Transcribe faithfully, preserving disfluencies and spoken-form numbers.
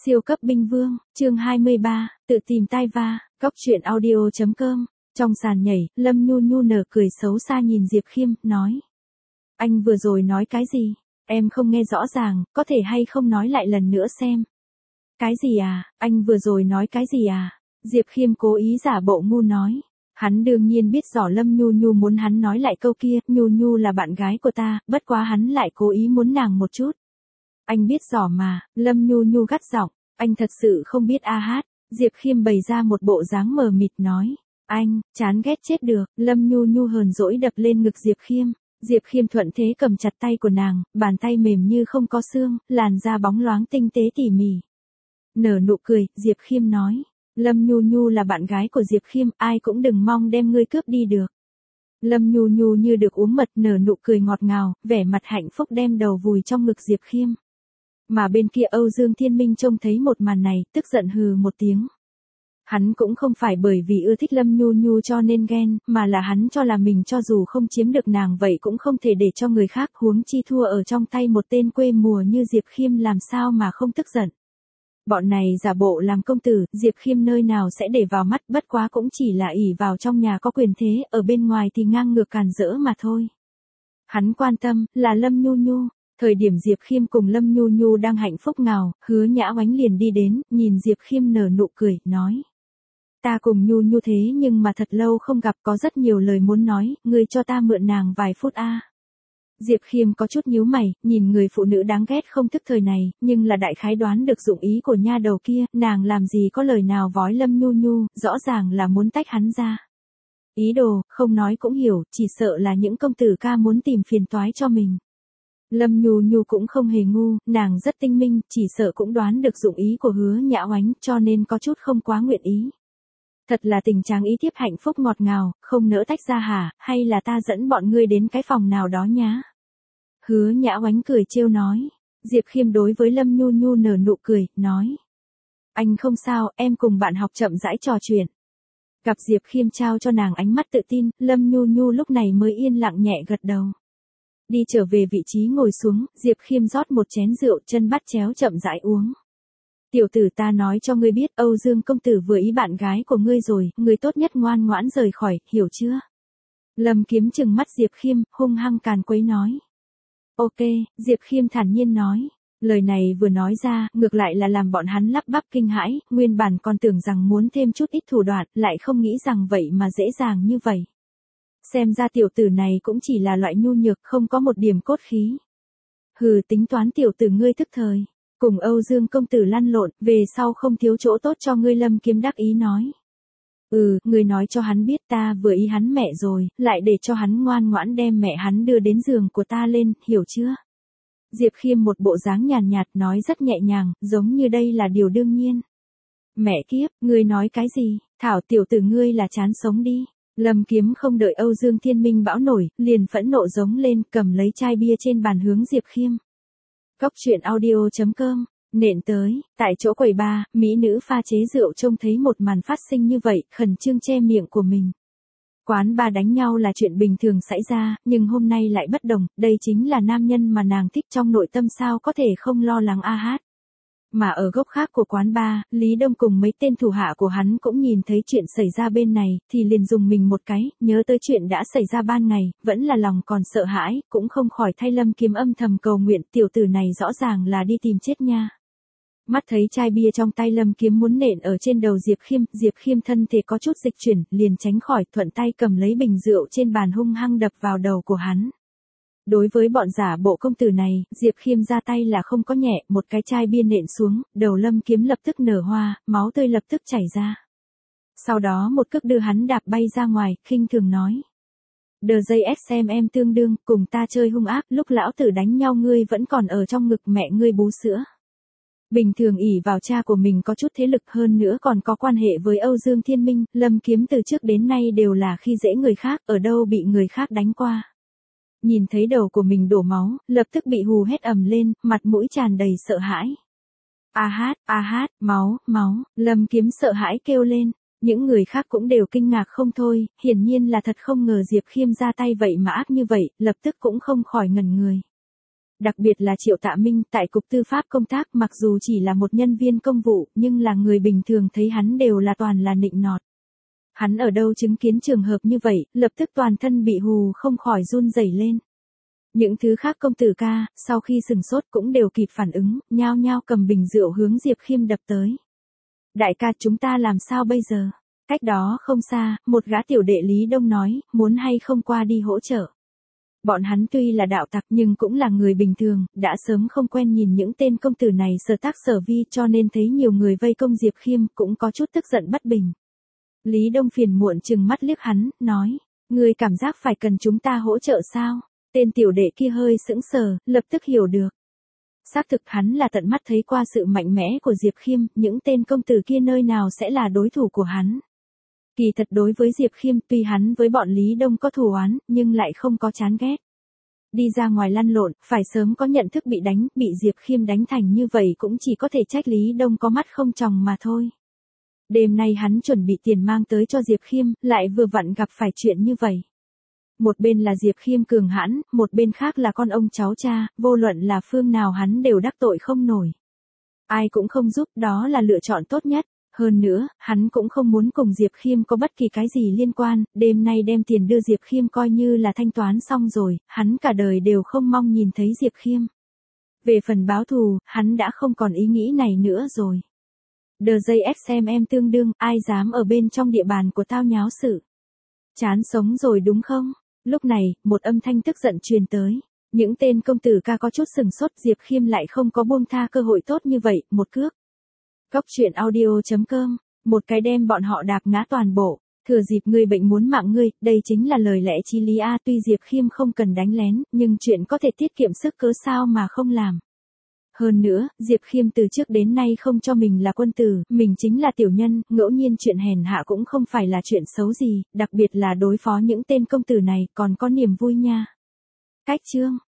Siêu cấp binh vương, chương hai mươi ba, tự tìm tai va, cóc truyện audio chấm com. Trong sàn nhảy, Lâm Nhu Nhu nở cười xấu xa nhìn Diệp Khiêm, nói. Anh vừa rồi nói cái gì? Em không nghe rõ ràng, có thể hay không nói lại lần nữa xem. Cái gì à, anh vừa rồi nói cái gì à? Diệp Khiêm cố ý giả bộ ngu nói. Hắn đương nhiên biết rõ Lâm Nhu Nhu muốn hắn nói lại câu kia, Nhu Nhu là bạn gái của ta, bất quá hắn lại cố ý muốn nàng một chút. Anh biết rõ mà, Lâm Nhu Nhu gắt giọng, anh thật sự không biết a hát. Diệp Khiêm bày ra một bộ dáng mờ mịt nói, anh, chán ghét chết được. Lâm Nhu Nhu hờn dỗi đập lên ngực Diệp Khiêm. Diệp Khiêm thuận thế cầm chặt tay của nàng, bàn tay mềm như không có xương, làn da bóng loáng tinh tế tỉ mỉ. Nở nụ cười, Diệp Khiêm nói, Lâm Nhu Nhu là bạn gái của Diệp Khiêm, ai cũng đừng mong đem ngươi cướp đi được. Lâm Nhu Nhu như được uống mật, nở nụ cười ngọt ngào, vẻ mặt hạnh phúc đem đầu vùi trong ngực Diệp Khiêm. Mà bên kia Âu Dương Thiên Minh trông thấy một màn này, tức giận hừ một tiếng. Hắn cũng không phải bởi vì ưa thích Lâm Nhu Nhu cho nên ghen, mà là hắn cho là mình cho dù không chiếm được nàng vậy cũng không thể để cho người khác, huống chi thua ở trong tay một tên quê mùa như Diệp Khiêm làm sao mà không tức giận. Bọn này giả bộ làm công tử, Diệp Khiêm nơi nào sẽ để vào mắt, bất quá cũng chỉ là ỷ vào trong nhà có quyền thế, ở bên ngoài thì ngang ngược càn rỡ mà thôi. Hắn quan tâm, là Lâm Nhu Nhu. Thời điểm Diệp Khiêm cùng Lâm Nhu Nhu đang hạnh phúc ngào, Hứa Nhã Oánh liền đi đến, nhìn Diệp Khiêm nở nụ cười, nói. Ta cùng Nhu Nhu thế nhưng mà thật lâu không gặp, có rất nhiều lời muốn nói, ngươi cho ta mượn nàng vài phút a. Diệp Khiêm có chút nhíu mày, nhìn người phụ nữ đáng ghét không thức thời này, nhưng là đại khái đoán được dụng ý của nha đầu kia, nàng làm gì có lời nào vói Lâm Nhu Nhu, rõ ràng là muốn tách hắn ra. Ý đồ, không nói cũng hiểu, chỉ sợ là những công tử ca muốn tìm phiền toái cho mình. Lâm Nhu Nhu cũng không hề ngu, nàng rất tinh minh, chỉ sợ cũng đoán được dụng ý của Hứa Nhã Oánh, cho nên có chút không quá nguyện ý. Thật là tình trạng ý tiếp hạnh phúc ngọt ngào, không nỡ tách ra hả, hay là ta dẫn bọn ngươi đến cái phòng nào đó nhá. Hứa Nhã Oánh cười trêu nói. Diệp Khiêm đối với Lâm Nhu Nhu nở nụ cười, nói. Anh không sao, em cùng bạn học chậm rãi trò chuyện. Gặp Diệp Khiêm trao cho nàng ánh mắt tự tin, Lâm Nhu Nhu lúc này mới yên lặng nhẹ gật đầu. Đi trở về vị trí ngồi xuống, Diệp Khiêm rót một chén rượu, chân bắt chéo chậm rãi uống. Tiểu tử, ta nói cho ngươi biết, Âu Dương công tử vừa ý bạn gái của ngươi rồi, ngươi tốt nhất ngoan ngoãn rời khỏi, hiểu chưa? Lâm Kiếm trừng mắt Diệp Khiêm, hung hăng càn quấy nói. Ok, Diệp Khiêm thản nhiên nói. Lời này vừa nói ra, ngược lại là làm bọn hắn lắp bắp kinh hãi, nguyên bản còn tưởng rằng muốn thêm chút ít thủ đoạn, lại không nghĩ rằng vậy mà dễ dàng như vậy. Xem ra tiểu tử này cũng chỉ là loại nhu nhược, không có một điểm cốt khí. Hừ, tính toán tiểu tử ngươi thức thời. Cùng Âu Dương công tử lăn lộn, về sau không thiếu chỗ tốt cho ngươi. Lâm Kiếm đắc ý nói. Ừ, ngươi nói cho hắn biết ta vừa ý hắn mẹ rồi, lại để cho hắn ngoan ngoãn đem mẹ hắn đưa đến giường của ta lên, hiểu chưa? Diệp Khiêm một bộ dáng nhàn nhạt nói rất nhẹ nhàng, giống như đây là điều đương nhiên. Mẹ kiếp, ngươi nói cái gì, thảo tiểu tử ngươi là chán sống đi. Lâm Kiếm không đợi Âu Dương Thiên Minh bão nổi, liền phẫn nộ giống lên, cầm lấy chai bia trên bàn hướng Diệp Khiêm. Cóc truyện audio chấm com, nện tới, tại chỗ quầy bar, mỹ nữ pha chế rượu trông thấy một màn phát sinh như vậy, khẩn trương che miệng của mình. Quán bar đánh nhau là chuyện bình thường xảy ra, nhưng hôm nay lại bất đồng, đây chính là nam nhân mà nàng thích, trong nội tâm sao có thể không lo lắng a hát. Mà ở góc khác của quán bar, Lý Đông cùng mấy tên thủ hạ của hắn cũng nhìn thấy chuyện xảy ra bên này, thì liền dùng mình một cái, nhớ tới chuyện đã xảy ra ban ngày, vẫn là lòng còn sợ hãi, cũng không khỏi thay Lâm Kiếm âm thầm cầu nguyện, tiểu tử này rõ ràng là đi tìm chết nha. Mắt thấy chai bia trong tay Lâm Kiếm muốn nện ở trên đầu Diệp Khiêm, Diệp Khiêm thân thể có chút dịch chuyển, liền tránh khỏi, thuận tay cầm lấy bình rượu trên bàn hung hăng đập vào đầu của hắn. Đối với bọn giả bộ công tử này, Diệp Khiêm ra tay là không có nhẹ, một cái chai bia nện xuống, đầu Lâm Kiếm lập tức nở hoa, máu tươi lập tức chảy ra. Sau đó một cước đưa hắn đạp bay ra ngoài, khinh thường nói. Đờ dây ét em em tương đương, cùng ta chơi hung ác, lúc lão tử đánh nhau ngươi vẫn còn ở trong ngực mẹ ngươi bú sữa. Bình thường ỷ vào cha của mình có chút thế lực hơn nữa còn có quan hệ với Âu Dương Thiên Minh, Lâm Kiếm từ trước đến nay đều là khi dễ người khác, ở đâu bị người khác đánh qua. Nhìn thấy đầu của mình đổ máu, lập tức bị hù hét ầm lên, mặt mũi tràn đầy sợ hãi. A hát, a hát, máu, máu, Lâm Kiếm sợ hãi kêu lên. Những người khác cũng đều kinh ngạc không thôi, hiển nhiên là thật không ngờ Diệp Khiêm ra tay vậy mà ác như vậy, lập tức cũng không khỏi ngẩn người. Đặc biệt là Triệu Tạ Minh tại Cục Tư pháp công tác, mặc dù chỉ là một nhân viên công vụ, nhưng là người bình thường thấy hắn đều là toàn là nịnh nọt. Hắn ở đâu chứng kiến trường hợp như vậy, lập tức toàn thân bị hù không khỏi run rẩy lên. Những thứ khác công tử ca, sau khi sừng sốt cũng đều kịp phản ứng, nhao nhao cầm bình rượu hướng Diệp Khiêm đập tới. Đại ca, chúng ta làm sao bây giờ? Cách đó không xa, một gã tiểu đệ Lý Đông nói, muốn hay không qua đi hỗ trợ. Bọn hắn tuy là đạo tặc nhưng cũng là người bình thường, đã sớm không quen nhìn những tên công tử này sở tác sở vi, cho nên thấy nhiều người vây công Diệp Khiêm cũng có chút tức giận bất bình. Lý Đông phiền muộn trừng mắt liếc hắn, nói, ngươi cảm giác phải cần chúng ta hỗ trợ sao? Tên tiểu đệ kia hơi sững sờ, lập tức hiểu được. Xác thực hắn là tận mắt thấy qua sự mạnh mẽ của Diệp Khiêm, những tên công tử kia nơi nào sẽ là đối thủ của hắn. Kỳ thật đối với Diệp Khiêm, tuy hắn với bọn Lý Đông có thù oán, nhưng lại không có chán ghét. Đi ra ngoài lăn lộn, phải sớm có nhận thức bị đánh, bị Diệp Khiêm đánh thành như vậy cũng chỉ có thể trách Lý Đông có mắt không tròng mà thôi. Đêm nay hắn chuẩn bị tiền mang tới cho Diệp Khiêm, lại vừa vặn gặp phải chuyện như vậy. Một bên là Diệp Khiêm cường hãn, một bên khác là con ông cháu cha, vô luận là phương nào hắn đều đắc tội không nổi. Ai cũng không giúp, đó là lựa chọn tốt nhất. Hơn nữa, hắn cũng không muốn cùng Diệp Khiêm có bất kỳ cái gì liên quan, đêm nay đem tiền đưa Diệp Khiêm coi như là thanh toán xong rồi, hắn cả đời đều không mong nhìn thấy Diệp Khiêm. Về phần báo thù, hắn đã không còn ý nghĩ này nữa rồi. Đờ dây ép xem em tương đương, ai dám ở bên trong địa bàn của tao nháo sự. Chán sống rồi đúng không? Lúc này, một âm thanh tức giận truyền tới. Những tên công tử ca có chút sừng sốt, Diệp Khiêm lại không có buông tha cơ hội tốt như vậy, một cước. Cóc truyện audio chấm com, một cái đem bọn họ đạp ngã toàn bộ, thừa dịp người bệnh muốn mạng ngươi, đây chính là lời lẽ chí lý a. Tuy Diệp Khiêm không cần đánh lén, nhưng chuyện có thể tiết kiệm sức cớ sao mà không làm. Hơn nữa, Diệp Khiêm từ trước đến nay không cho mình là quân tử, mình chính là tiểu nhân, ngẫu nhiên chuyện hèn hạ cũng không phải là chuyện xấu gì, đặc biệt là đối phó những tên công tử này còn có niềm vui nha. Cách chương